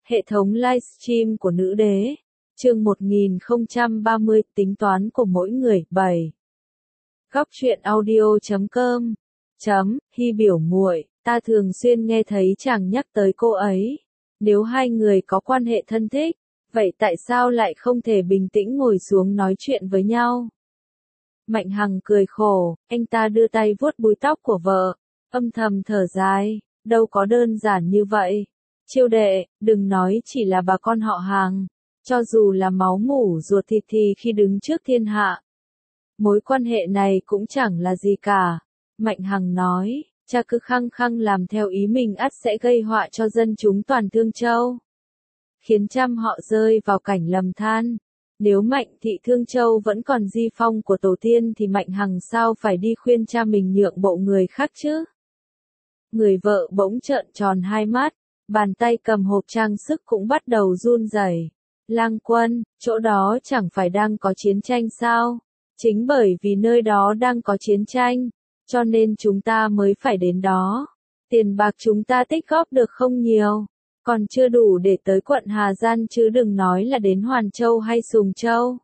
Hệ thống livestream của nữ đế. Chương 1030 tính toán của mỗi người. 7. Góc truyện audio.com. Hy biểu muội, ta thường xuyên nghe thấy chàng nhắc tới cô ấy. Nếu hai người có quan hệ thân thích, vậy tại sao lại không thể bình tĩnh ngồi xuống nói chuyện với nhau? Mạnh Hằng cười khổ, anh ta đưa tay vuốt búi tóc của vợ, âm thầm thở dài, đâu có đơn giản như vậy. Chiêu đệ, đừng nói chỉ là bà con họ hàng, cho dù là máu mủ ruột thịt thì khi đứng trước thiên hạ, mối quan hệ này cũng chẳng là gì cả. Mạnh Hằng nói, cha cứ khăng khăng làm theo ý mình ắt sẽ gây họa cho dân chúng toàn Thương Châu, khiến trăm họ rơi vào cảnh lầm than. Nếu Mạnh thị Thương Châu vẫn còn di phong của tổ tiên thì Mạnh Hằng sao phải đi khuyên cha mình nhượng bộ người khác chứ? Người vợ bỗng trợn tròn hai mắt, bàn tay cầm hộp trang sức cũng bắt đầu run rẩy. Lang Quân, chỗ đó chẳng phải đang có chiến tranh sao? Chính bởi vì nơi đó đang có chiến tranh, cho nên chúng ta mới phải đến đó. Tiền bạc chúng ta tích góp được không nhiều, còn chưa đủ để tới quận Hà Giang chứ đừng nói là đến Hoàn Châu hay Sùng Châu.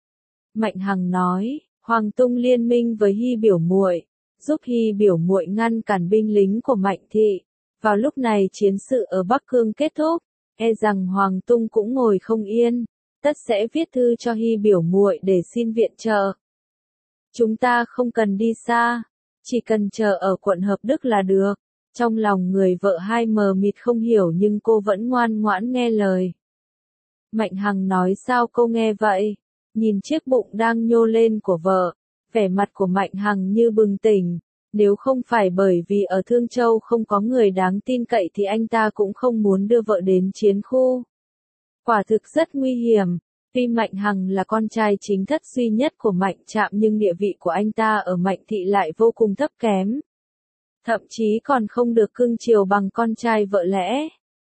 Mạnh Hằng nói, Hoàng Tung liên minh với Hy biểu muội, giúp Hy biểu muội ngăn cản binh lính của Mạnh thị. Vào lúc này chiến sự ở Bắc Cương kết thúc, e rằng Hoàng Tung cũng ngồi không yên, tất sẽ viết thư cho Hy biểu muội để xin viện trợ. Chúng ta không cần đi xa, chỉ cần chờ ở quận Hợp Đức là được. Trong lòng người vợ hai mờ mịt không hiểu nhưng cô vẫn ngoan ngoãn nghe lời. Mạnh Hằng nói sao cô nghe vậy? Nhìn chiếc bụng đang nhô lên của vợ, vẻ mặt của Mạnh Hằng như bừng tỉnh. Nếu không phải bởi vì ở Thương Châu không có người đáng tin cậy thì anh ta cũng không muốn đưa vợ đến chiến khu. Quả thực rất nguy hiểm. Tuy Mạnh Hằng là con trai chính thất duy nhất của Mạnh Trạm nhưng địa vị của anh ta ở Mạnh thị lại vô cùng thấp kém. Thậm chí còn không được cưng chiều bằng con trai vợ lẽ.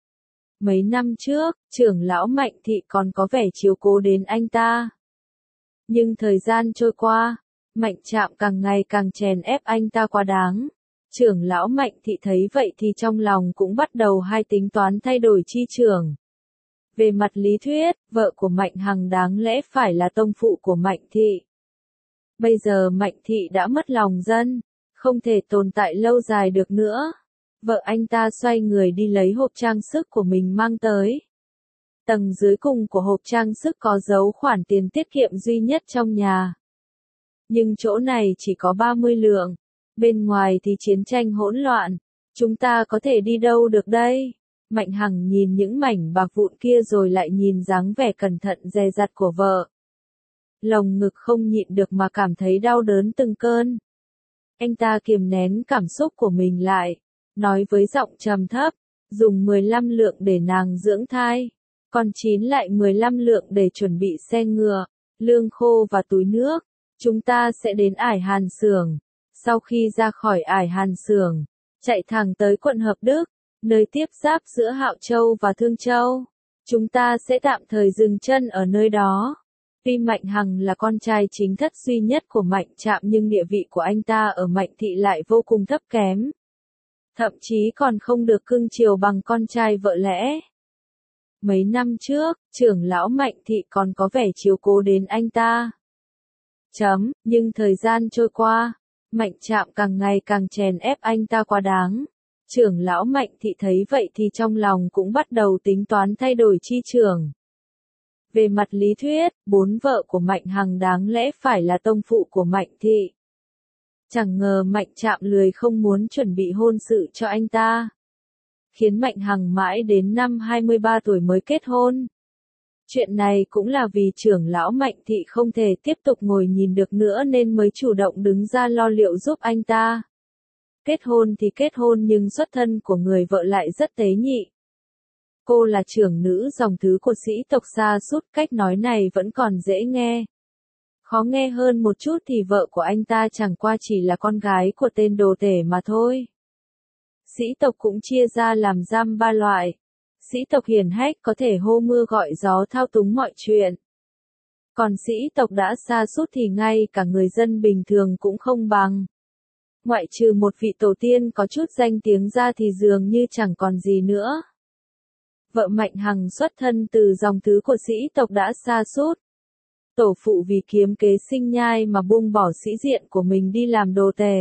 Mấy năm trước, trưởng lão Mạnh thị còn có vẻ chiếu cố đến anh ta. Nhưng thời gian trôi qua, Mạnh Trạm càng ngày càng chèn ép anh ta quá đáng. Trưởng lão Mạnh thị thấy vậy thì trong lòng cũng bắt đầu hai tính toán thay đổi chi trưởng. Về mặt lý thuyết, vợ của Mạnh Hằng đáng lẽ phải là tông phụ của Mạnh thị. Bây giờ Mạnh thị đã mất lòng dân, không thể tồn tại lâu dài được nữa. Vợ anh ta xoay người đi lấy hộp trang sức của mình mang tới. Tầng dưới cùng của hộp trang sức có dấu khoản tiền tiết kiệm duy nhất trong nhà. Nhưng chỗ này chỉ có 30 lượng. Bên ngoài thì chiến tranh hỗn loạn. Chúng ta có thể đi đâu được đây? Mạnh Hằng nhìn những mảnh bạc vụn kia rồi lại nhìn dáng vẻ cẩn thận dè dặt của vợ. Lồng ngực không nhịn được mà cảm thấy đau đớn từng cơn. Anh ta kiềm nén cảm xúc của mình lại, nói với giọng trầm thấp, dùng 15 lượng để nàng dưỡng thai, còn 9 lại 15 lượng để chuẩn bị xe ngựa, lương khô và túi nước. Chúng ta sẽ đến Ải Hàn Xưởng. Sau khi ra khỏi Ải Hàn Xưởng, chạy thẳng tới quận Hợp Đức, nơi tiếp giáp giữa Hạo Châu và Thương Châu. Chúng ta sẽ tạm thời dừng chân ở nơi đó. Tuy Mạnh Hằng là con trai chính thất duy nhất của Mạnh Trạm nhưng địa vị của anh ta ở Mạnh thị lại vô cùng thấp kém. Thậm chí còn không được cưng chiều bằng con trai vợ lẽ. Mấy năm trước, trưởng lão Mạnh thị còn có vẻ chiếu cố đến anh ta. Nhưng thời gian trôi qua, Mạnh Trạm càng ngày càng chèn ép anh ta quá đáng. Trưởng lão Mạnh thị thấy vậy thì trong lòng cũng bắt đầu tính toán thay đổi chi trưởng. Về mặt lý thuyết, 4 vợ của Mạnh Hằng đáng lẽ phải là tông phụ của Mạnh thị. Chẳng ngờ Mạnh Trạm lười không muốn chuẩn bị hôn sự cho anh ta, khiến Mạnh Hằng mãi đến năm 23 tuổi mới kết hôn. Chuyện này cũng là vì trưởng lão Mạnh thị không thể tiếp tục ngồi nhìn được nữa nên mới chủ động đứng ra lo liệu giúp anh ta. Kết hôn thì kết hôn nhưng xuất thân của người vợ lại rất tế nhị. Cô là trưởng nữ dòng thứ của sĩ tộc Sa Sút, cách nói này vẫn còn dễ nghe. Khó nghe hơn một chút thì vợ của anh ta chẳng qua chỉ là con gái của tên đồ tể mà thôi. Sĩ tộc cũng chia ra làm giam 3 loại. Sĩ tộc hiển hách có thể hô mưa gọi gió thao túng mọi chuyện. Còn sĩ tộc đã sa sút thì ngay cả người dân bình thường cũng không bằng. Ngoại trừ một vị tổ tiên có chút danh tiếng ra thì dường như chẳng còn gì nữa. Vợ Mạnh Hằng xuất thân từ dòng tứ của sĩ tộc đã sa sút. Tổ phụ vì kiếm kế sinh nhai mà buông bỏ sĩ diện của mình đi làm đồ tể.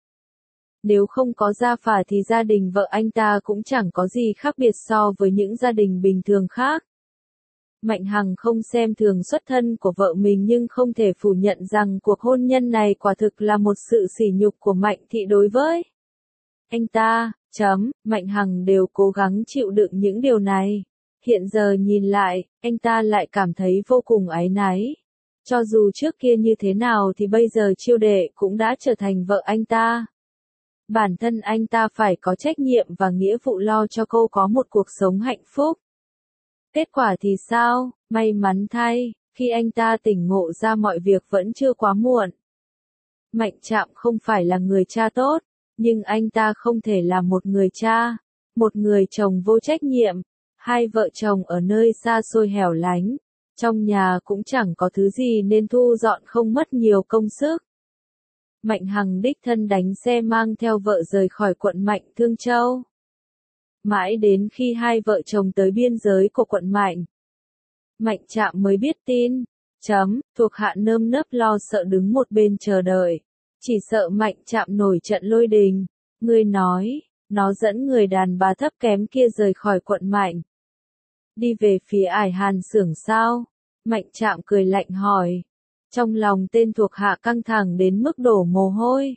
Nếu không có gia phả thì gia đình vợ anh ta cũng chẳng có gì khác biệt so với những gia đình bình thường khác. Mạnh Hằng không xem thường xuất thân của vợ mình nhưng không thể phủ nhận rằng cuộc hôn nhân này quả thực là một sự sỉ nhục của Mạnh thị đối với anh ta. Mạnh Hằng đều cố gắng chịu đựng những điều này. Hiện giờ nhìn lại, anh ta lại cảm thấy vô cùng áy náy. Cho dù trước kia như thế nào thì bây giờ Chiêu Đệ cũng đã trở thành vợ anh ta. Bản thân anh ta phải có trách nhiệm và nghĩa vụ lo cho cô có một cuộc sống hạnh phúc. Kết quả thì sao? May mắn thay, khi anh ta tỉnh ngộ ra mọi việc vẫn chưa quá muộn. Mạnh Trạm không phải là người cha tốt, nhưng anh ta không thể là một người cha, một người chồng vô trách nhiệm. Hai vợ chồng ở nơi xa xôi hẻo lánh, trong nhà cũng chẳng có thứ gì nên thu dọn không mất nhiều công sức. Mạnh Hằng đích thân đánh xe mang theo vợ rời khỏi quận Mạnh Thương Châu. Mãi đến khi hai vợ chồng tới biên giới của quận Mạnh Trạm mới biết tin. Thuộc hạ nơm nớp lo sợ đứng một bên chờ đợi. Chỉ sợ Mạnh Trạm nổi trận lôi đình. Ngươi nói, nó dẫn người đàn bà thấp kém kia rời khỏi quận Mạnh. Đi về phía Ải Hàn xưởng sao? Mạnh Trạm cười lạnh hỏi. Trong lòng tên thuộc hạ căng thẳng đến mức đổ mồ hôi.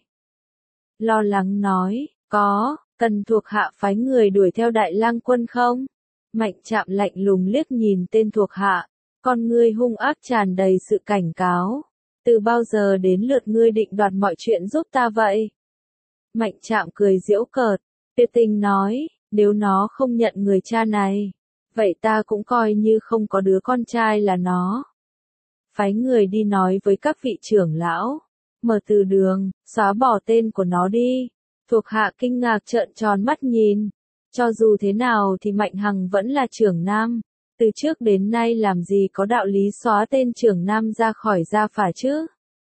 Lo lắng nói, có, cần thuộc hạ phái người đuổi theo Đại Lang Quân không? Mạnh Trạm lạnh lùng liếc nhìn tên thuộc hạ, con ngươi hung ác tràn đầy sự cảnh cáo. Từ bao giờ đến lượt ngươi định đoạt mọi chuyện giúp ta vậy? Mạnh Trạm cười giễu cợt, tuyệt tình nói, nếu nó không nhận người cha này, vậy ta cũng coi như không có đứa con trai là nó. Phái người đi nói với các vị trưởng lão, mở từ đường, xóa bỏ tên của nó đi. Thuộc hạ kinh ngạc trợn tròn mắt nhìn. Cho dù thế nào thì Mạnh Hằng vẫn là trưởng nam. Từ trước đến nay làm gì có đạo lý xóa tên trưởng nam ra khỏi gia phả chứ?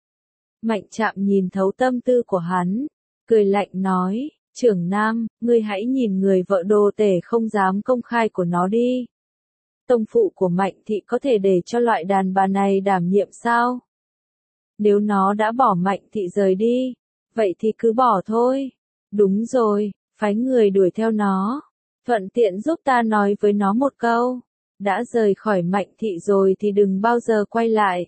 Mạnh Trạm nhìn thấu tâm tư của hắn, cười lạnh nói, trưởng nam, ngươi hãy nhìn người vợ đồ tể không dám công khai của nó đi. Tông phụ của Mạnh thị có thể để cho loại đàn bà này đảm nhiệm sao? Nếu nó đã bỏ Mạnh thị rời đi, vậy thì cứ bỏ thôi. Đúng rồi, phái người đuổi theo nó. Thuận tiện giúp ta nói với nó một câu. Đã rời khỏi Mạnh thị rồi thì đừng bao giờ quay lại.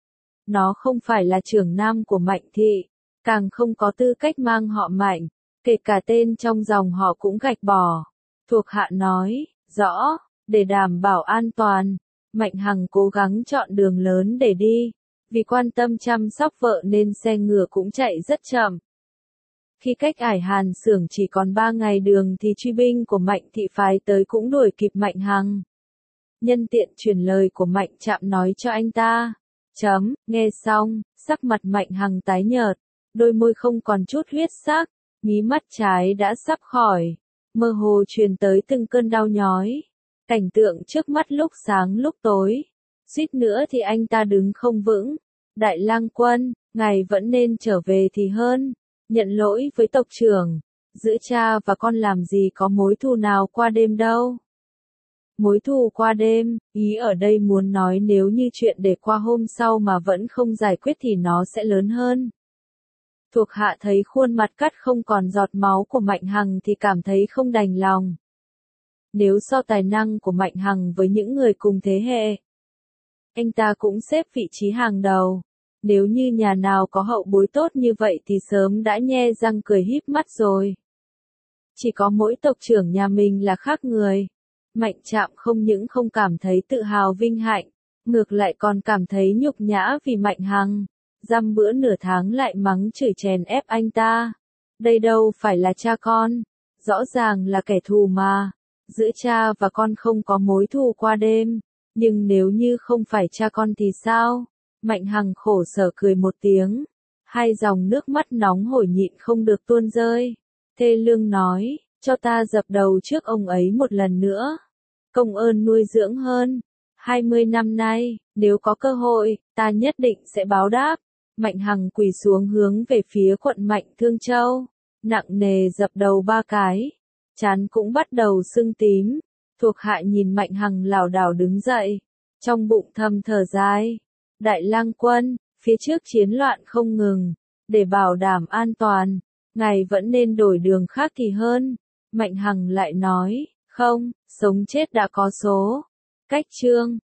Nó không phải là trưởng nam của Mạnh thị, càng không có tư cách mang họ Mạnh, kể cả tên trong dòng họ cũng gạch bỏ. Thuộc hạ nói, rõ, để đảm bảo an toàn, Mạnh Hằng cố gắng chọn đường lớn để đi. Vì quan tâm chăm sóc vợ nên xe ngựa cũng chạy rất chậm. Khi cách Ải Hàn xưởng chỉ còn 3 ngày đường thì truy binh của Mạnh thị phái tới cũng đuổi kịp Mạnh Hằng. Nhân tiện truyền lời của Mạnh Trạm nói cho anh ta. Nghe xong, sắc mặt Mạnh Hằng tái nhợt, đôi môi không còn chút huyết sắc, mí mắt trái đã sắp khỏi, mơ hồ truyền tới từng cơn đau nhói. Cảnh tượng trước mắt lúc sáng lúc tối, suýt nữa thì anh ta đứng không vững. Đại Lang Quân, ngài vẫn nên trở về thì hơn. Nhận lỗi với tộc trưởng, giữa cha và con làm gì có mối thù nào qua đêm đâu. Mối thù qua đêm, ý ở đây muốn nói nếu như chuyện để qua hôm sau mà vẫn không giải quyết thì nó sẽ lớn hơn. Thuộc hạ thấy khuôn mặt cắt không còn giọt máu của Mạnh Hằng thì cảm thấy không đành lòng. Nếu so tài năng của Mạnh Hằng với những người cùng thế hệ, anh ta cũng xếp vị trí hàng đầu. Nếu như nhà nào có hậu bối tốt như vậy thì sớm đã nhe răng cười híp mắt rồi. Chỉ có mỗi tộc trưởng nhà mình là khác người. Mạnh Trạm không những không cảm thấy tự hào vinh hạnh, ngược lại còn cảm thấy nhục nhã vì Mạnh Hằng. Dăm bữa nửa tháng lại mắng chửi chèn ép anh ta. Đây đâu phải là cha con, rõ ràng là kẻ thù mà. Giữa cha và con không có mối thù qua đêm, nhưng nếu như không phải cha con thì sao? Mạnh Hằng khổ sở cười một tiếng, hai dòng nước mắt nóng hổi nhịn không được tuôn rơi. Thê lương nói, cho ta dập đầu trước ông ấy một lần nữa. Công ơn nuôi dưỡng hơn 20 năm nay, nếu có cơ hội, ta nhất định sẽ báo đáp. Mạnh Hằng quỳ xuống hướng về phía quận Mạnh Thương Châu, nặng nề dập đầu 3 cái, trán cũng bắt đầu sưng tím. Thuộc hạ nhìn Mạnh Hằng lảo đảo đứng dậy, trong bụng thầm thở dài. Đại lang quân, phía trước chiến loạn không ngừng, để bảo đảm an toàn, ngài vẫn nên đổi đường khác thì hơn. Mạnh Hằng lại nói, không, sống chết đã có số. Cách chương